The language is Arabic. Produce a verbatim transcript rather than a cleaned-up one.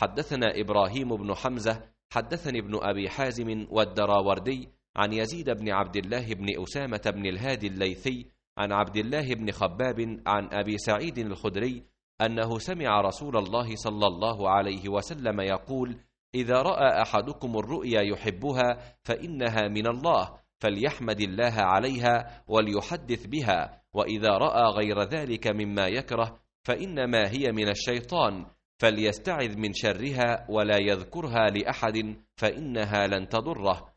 حدثنا إبراهيم بن حمزة حدثني ابن أبي حازم والدراوردي عن يزيد بن عبد الله بن أسامة بن الهادي الليثي عن عبد الله بن خباب عن أبي سعيد الخدري أنه سمع رسول الله صلى الله عليه وسلم يقول: إذا رأى أحدكم الرؤيا يحبها فإنها من الله، فليحمد الله عليها وليحدث بها، وإذا رأى غير ذلك مما يكره فإنما هي من الشيطان، فليستعذ من شرها ولا يذكرها لأحد فإنها لن تضره.